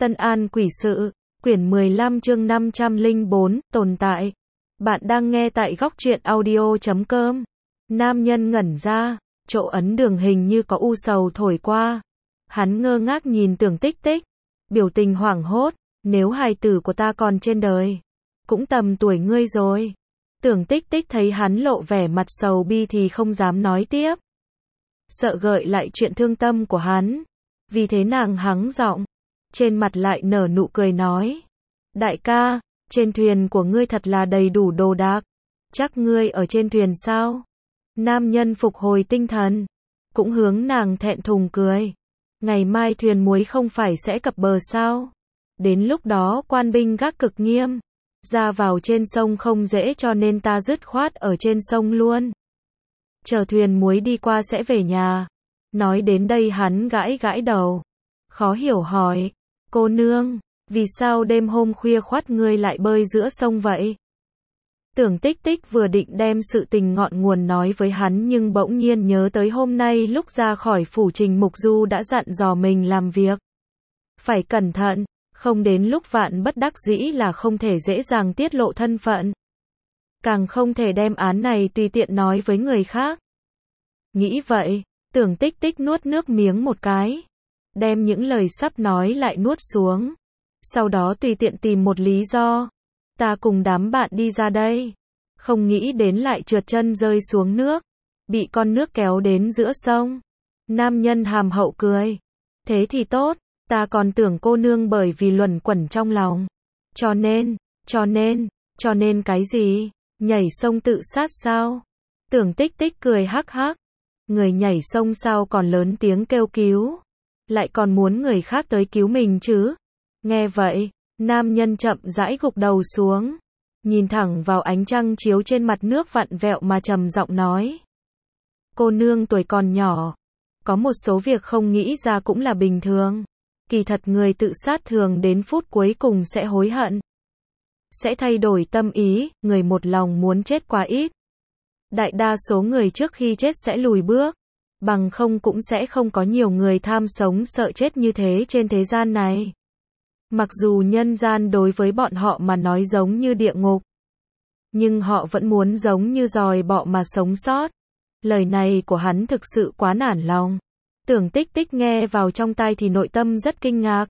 Tân An Quỷ Sự, quyển 15 chương 504, tồn tại. Bạn đang nghe tại góc truyện audio.com. Nam nhân ngẩn ra, chỗ ấn đường hình như có u sầu thổi qua. Hắn ngơ ngác nhìn Tưởng Tích Tích, biểu tình hoảng hốt, nếu hài tử của ta còn trên đời, cũng tầm tuổi ngươi rồi. Tưởng Tích Tích thấy hắn lộ vẻ mặt sầu bi thì không dám nói tiếp. Sợ gợi lại chuyện thương tâm của hắn, vì thế nàng hắng giọng, trên mặt lại nở nụ cười nói: đại ca, trên thuyền của ngươi thật là đầy đủ đồ đạc, chắc ngươi ở trên thuyền sao? Nam nhân phục hồi tinh thần, cũng hướng nàng thẹn thùng cười: ngày mai thuyền muối không phải sẽ cập bờ sao? Đến lúc đó quan binh gác cực nghiêm, ra vào trên sông không dễ, cho nên ta dứt khoát ở trên sông luôn. Chờ thuyền muối đi qua sẽ về nhà. Nói đến đây hắn gãi gãi đầu, khó hiểu hỏi: cô nương, vì sao đêm hôm khuya khoắt ngươi lại bơi giữa sông vậy? Tưởng Tích Tích vừa định đem sự tình ngọn nguồn nói với hắn, nhưng bỗng nhiên nhớ tới hôm nay lúc ra khỏi phủ Trình Mục Du đã dặn dò mình làm việc phải cẩn thận, không đến lúc vạn bất đắc dĩ là không thể dễ dàng tiết lộ thân phận, càng không thể đem án này tùy tiện nói với người khác. Nghĩ vậy, Tưởng Tích Tích nuốt nước miếng một cái, đem những lời sắp nói lại nuốt xuống, sau đó tùy tiện tìm một lý do: ta cùng đám bạn đi ra đây, không nghĩ đến lại trượt chân rơi xuống nước, bị con nước kéo đến giữa sông. Nam nhân hàm hậu cười: thế thì tốt, ta còn tưởng cô nương bởi vì luẩn quẩn trong lòng, cho nên cái gì? Nhảy sông tự sát sao? Tưởng Tích Tích cười hắc hắc: người nhảy sông sao còn lớn tiếng kêu cứu, lại còn muốn người khác tới cứu mình chứ? Nghe vậy, nam nhân chậm rãi gục đầu xuống, nhìn thẳng vào ánh trăng chiếu trên mặt nước vặn vẹo mà trầm giọng nói: cô nương tuổi còn nhỏ, có một số việc không nghĩ ra cũng là bình thường. Kỳ thật người tự sát thường đến phút cuối cùng sẽ hối hận, sẽ thay đổi tâm ý, người một lòng muốn chết quá ít. Đại đa số người trước khi chết sẽ lùi bước, bằng không cũng sẽ không có nhiều người tham sống sợ chết như thế trên thế gian này. Mặc dù nhân gian đối với bọn họ mà nói giống như địa ngục, nhưng họ vẫn muốn giống như giòi bọ mà sống sót. Lời này của hắn thực sự quá nản lòng. Tưởng Tích Tích nghe vào trong tai thì nội tâm rất kinh ngạc,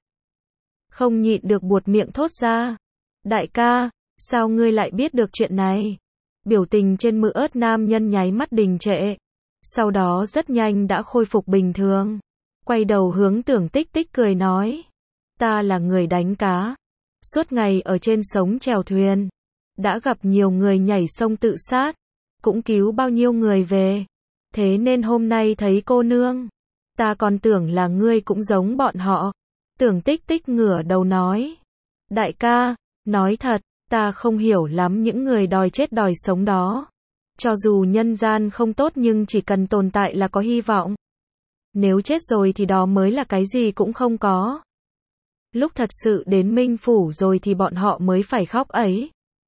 không nhịn được buột miệng thốt ra: đại ca, sao ngươi lại biết được chuyện này? Biểu tình trên mự ớt nam nhân nháy mắt đình trệ, sau đó rất nhanh đã khôi phục bình thường, quay đầu hướng Tưởng Tích Tích cười nói: ta là người đánh cá, suốt ngày ở trên sống chèo thuyền, đã gặp nhiều người nhảy sông tự sát, cũng cứu bao nhiêu người về, thế nên hôm nay thấy cô nương, ta còn tưởng là ngươi cũng giống bọn họ. Tưởng Tích Tích ngửa đầu nói: đại ca, nói thật, ta không hiểu lắm những người đòi chết đòi sống đó. Cho dù nhân gian không tốt nhưng chỉ cần tồn tại là có hy vọng. Nếu chết rồi thì đó mới là cái gì cũng không có. Lúc thật sự đến Minh Phủ rồi thì bọn họ mới phải khóc ấy.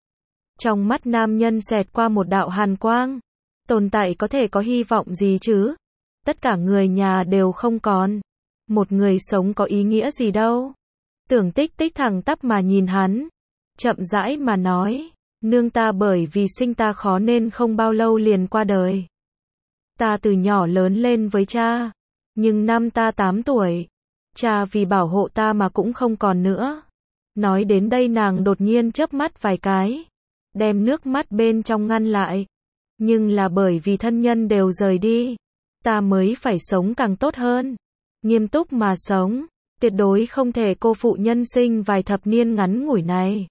Trong mắt nam nhân xẹt qua một đạo hàn quang. Tồn tại có thể có hy vọng gì chứ? Tất cả người nhà đều không còn. Một người sống có ý nghĩa gì đâu? Tưởng Tích Tích thẳng tắp mà nhìn hắn, chậm rãi mà nói: nương ta bởi vì sinh ta khó nên không bao lâu liền qua đời. Ta từ nhỏ lớn lên với cha, nhưng năm ta 8 tuổi, cha vì bảo hộ ta mà cũng không còn nữa. Nói đến đây nàng đột nhiên chớp mắt vài cái, đem nước mắt bên trong ngăn lại. Nhưng là bởi vì thân nhân đều rời đi, ta mới phải sống càng tốt hơn, nghiêm túc mà sống, tuyệt đối không thể cô phụ nhân sinh vài thập niên ngắn ngủi này.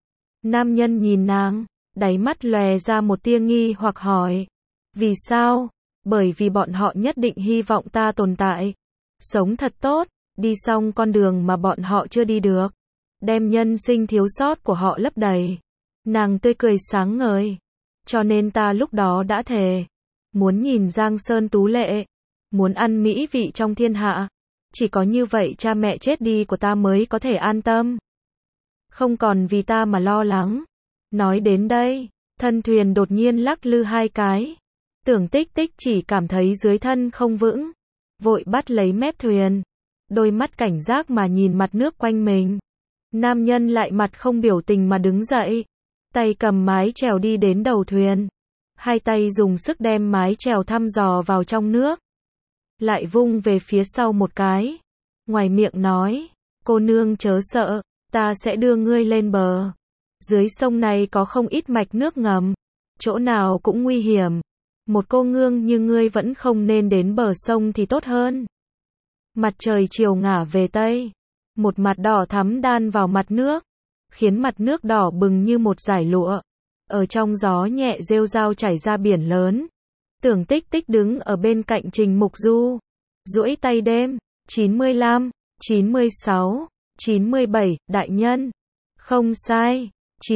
Nam nhân nhìn nàng, đáy mắt lòe ra một tia nghi hoặc hỏi: vì sao? Bởi vì bọn họ nhất định hy vọng ta tồn tại, sống thật tốt, đi xong con đường mà bọn họ chưa đi được, đem nhân sinh thiếu sót của họ lấp đầy. Nàng tươi cười sáng ngời: cho nên ta lúc đó đã thề, muốn nhìn Giang Sơn tú lệ, muốn ăn mỹ vị trong thiên hạ. Chỉ có như vậy cha mẹ chết đi của ta mới có thể an tâm, không còn vì ta mà lo lắng. Nói đến đây, thân thuyền đột nhiên lắc lư hai cái. Tưởng Tích Tích chỉ cảm thấy dưới thân không vững, vội bắt lấy mép thuyền, đôi mắt cảnh giác mà nhìn mặt nước quanh mình. Nam nhân lại mặt không biểu tình mà đứng dậy, tay cầm mái chèo đi đến đầu thuyền. Hai tay dùng sức đem mái chèo thăm dò vào trong nước. Lại vung về phía sau một cái. Ngoài miệng nói, cô nương chớ sợ, ta sẽ đưa ngươi lên bờ. Dưới sông này có không ít mạch nước ngầm, chỗ nào cũng nguy hiểm. Một cô nương như ngươi vẫn không nên đến bờ sông thì tốt hơn. Mặt trời chiều ngả về tây, một mặt đỏ thắm đan vào mặt nước, khiến mặt nước đỏ bừng như một dải lụa. Ở trong gió nhẹ rêu rao chảy ra biển lớn. Tưởng Tích Tích đứng ở bên cạnh Trình Mục Du, duỗi tay đếm, 95, 96, 97, đại nhân. Không sai,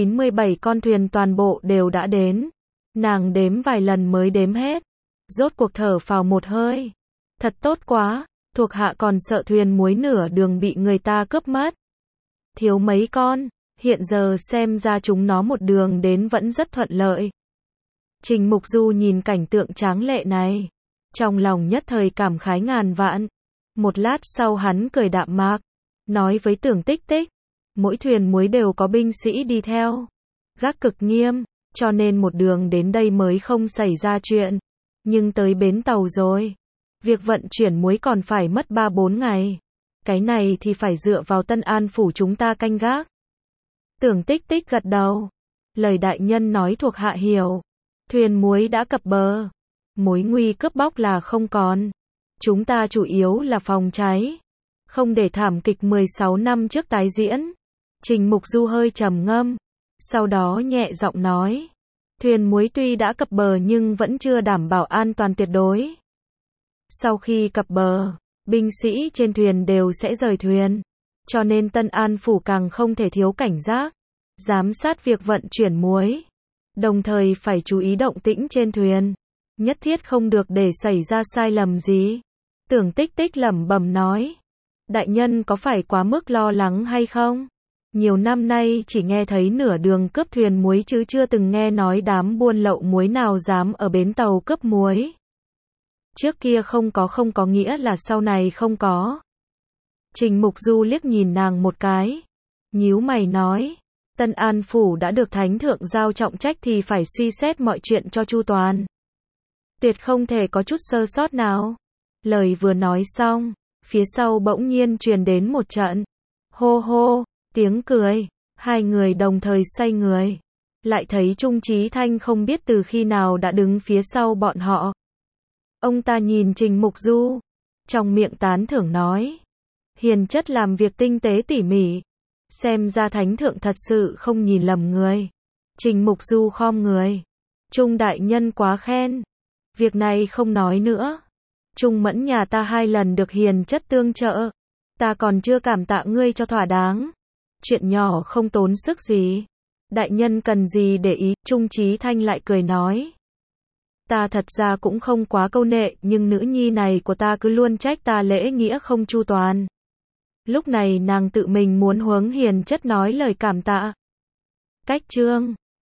97 con thuyền toàn bộ đều đã đến. Nàng đếm vài lần mới đếm hết. Rốt cuộc thở phào một hơi. Thật tốt quá, thuộc hạ còn sợ thuyền muối nửa đường bị người ta cướp mất. Thiếu mấy con, hiện giờ xem ra chúng nó một đường đến vẫn rất thuận lợi. Trình Mục Du nhìn cảnh tượng tráng lệ này, trong lòng nhất thời cảm khái ngàn vạn. Một lát sau hắn cười đạm mạc, nói với Tưởng Tích Tích, mỗi thuyền muối đều có binh sĩ đi theo, gác cực nghiêm, cho nên một đường đến đây mới không xảy ra chuyện. Nhưng tới bến tàu rồi, việc vận chuyển muối còn phải mất 3-4 ngày. Cái này thì phải dựa vào Tân An phủ chúng ta canh gác. Tưởng Tích Tích gật đầu. Lời đại nhân nói thuộc hạ hiểu. Thuyền muối đã cập bờ. Mối nguy cướp bóc là không còn. Chúng ta chủ yếu là phòng cháy. Không để thảm kịch 16 năm trước tái diễn. Trình Mục Du hơi trầm ngâm. Sau đó nhẹ giọng nói. Thuyền muối tuy đã cập bờ nhưng vẫn chưa đảm bảo an toàn tuyệt đối. Sau khi cập bờ, binh sĩ trên thuyền đều sẽ rời thuyền. Cho nên Tân An phủ càng không thể thiếu cảnh giác, giám sát việc vận chuyển muối. Đồng thời phải chú ý động tĩnh trên thuyền. Nhất thiết không được để xảy ra sai lầm gì. Tưởng Tích Tích lẩm bẩm nói. Đại nhân có phải quá mức lo lắng hay không? Nhiều năm nay chỉ nghe thấy nửa đường cướp thuyền muối chứ chưa từng nghe nói đám buôn lậu muối nào dám ở bến tàu cướp muối. Trước kia không có nghĩa là sau này không có. Trình Mục Du liếc nhìn nàng một cái, nhíu mày nói, Tân An phủ đã được thánh thượng giao trọng trách thì phải suy xét mọi chuyện cho chu toàn. Tuyệt không thể có chút sơ sót nào. Lời vừa nói xong, phía sau bỗng nhiên truyền đến một trận hô hô, tiếng cười, hai người đồng thời xoay người, lại thấy Trung Chí Thanh không biết từ khi nào đã đứng phía sau bọn họ. Ông ta nhìn Trình Mục Du, trong miệng tán thưởng nói, hiền chất làm việc tinh tế tỉ mỉ, xem ra thánh thượng thật sự không nhìn lầm người. Trình Mục Du khom người, Trung đại nhân quá khen, việc này không nói nữa. Trung mẫn nhà ta 2 lần được hiền chất tương trợ, ta còn chưa cảm tạ ngươi cho thỏa đáng. Chuyện nhỏ không tốn sức gì, đại nhân cần gì để ý. Trung Chí Thanh lại cười nói, ta thật ra cũng không quá câu nệ, nhưng nữ nhi này của ta cứ luôn trách ta lễ nghĩa không chu toàn. Lúc này nàng tự mình muốn huống hiền chất nói lời cảm tạ. Cách chương